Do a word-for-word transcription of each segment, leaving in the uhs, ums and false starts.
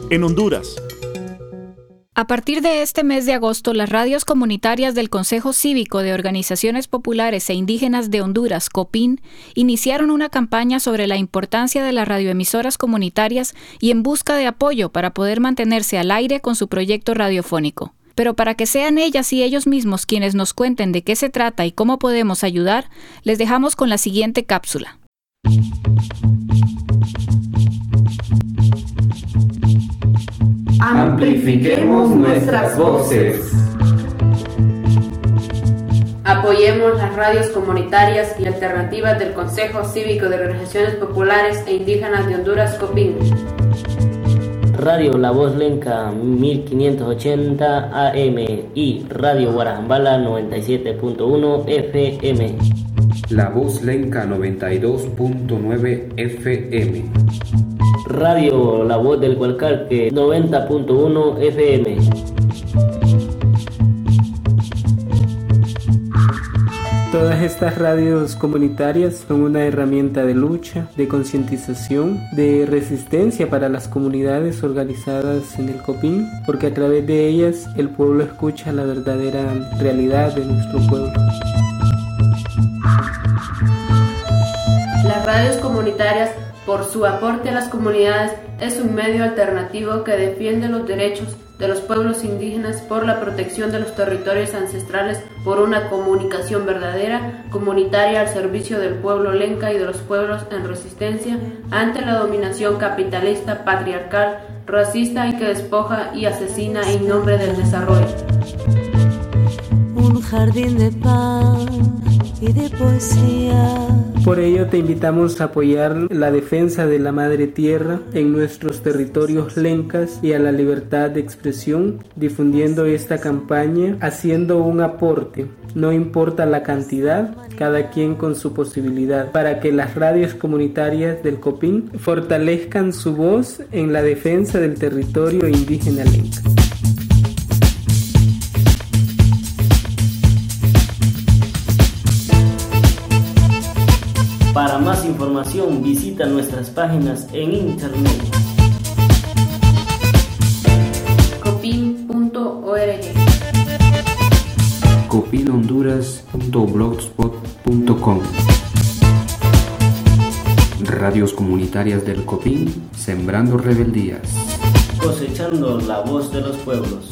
en Honduras. A partir de este mes de agosto, las radios comunitarias del Consejo Cívico de Organizaciones Populares e Indígenas de Honduras, COPIN, iniciaron una campaña sobre la importancia de las radioemisoras comunitarias y en busca de apoyo para poder mantenerse al aire con su proyecto radiofónico. Pero para que sean ellas y ellos mismos quienes nos cuenten de qué se trata y cómo podemos ayudar, les dejamos con la siguiente cápsula. Amplifiquemos nuestras voces. Apoyemos las radios comunitarias y alternativas del Consejo Cívico de Organizaciones Populares e Indígenas de Honduras, COPIN. Radio La Voz Lenca mil quinientos ochenta A M y Radio Guarajambala noventa y siete punto uno F M. La Voz Lenca noventa y dos punto nueve F M. Radio La Voz del Gualcarque noventa punto uno F M. Todas estas radios comunitarias son una herramienta de lucha, de concientización, de resistencia para las comunidades organizadas en el COPIN, porque a través de ellas el pueblo escucha la verdadera realidad de nuestro pueblo. Las radios comunitarias, por su aporte a las comunidades, es un medio alternativo que defiende los derechos de los pueblos indígenas por la protección de los territorios ancestrales, por una comunicación verdadera, comunitaria al servicio del pueblo lenca y de los pueblos en resistencia ante la dominación capitalista, patriarcal, racista y que despoja y asesina en nombre del desarrollo. Un jardín de paz y de poesía. Por ello te invitamos a apoyar la defensa de la madre tierra en nuestros territorios lencas y a la libertad de expresión, difundiendo esta campaña, haciendo un aporte, no importa la cantidad, cada quien con su posibilidad, para que las radios comunitarias del COPIN fortalezcan su voz en la defensa del territorio indígena lenca. Para más información, visita nuestras páginas en internet. copin punto org copin honduras punto blogspot punto com. Radios comunitarias del COPIN, sembrando rebeldías. Cosechando la voz de los pueblos.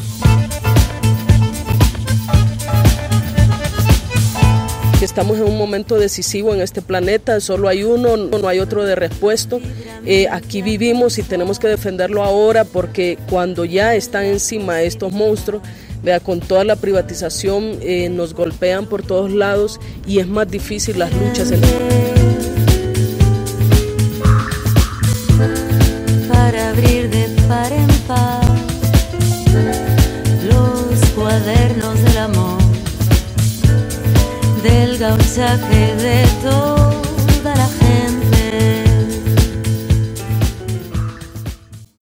Estamos en un momento decisivo en este planeta, solo hay uno, no hay otro de repuesto. Eh, aquí vivimos y tenemos que defenderlo ahora, porque cuando ya están encima estos monstruos, vea, con toda la privatización eh, nos golpean por todos lados y es más difícil las luchas en el... Para abrir de par en par los cuadernos del amor, del gauchaje de todo.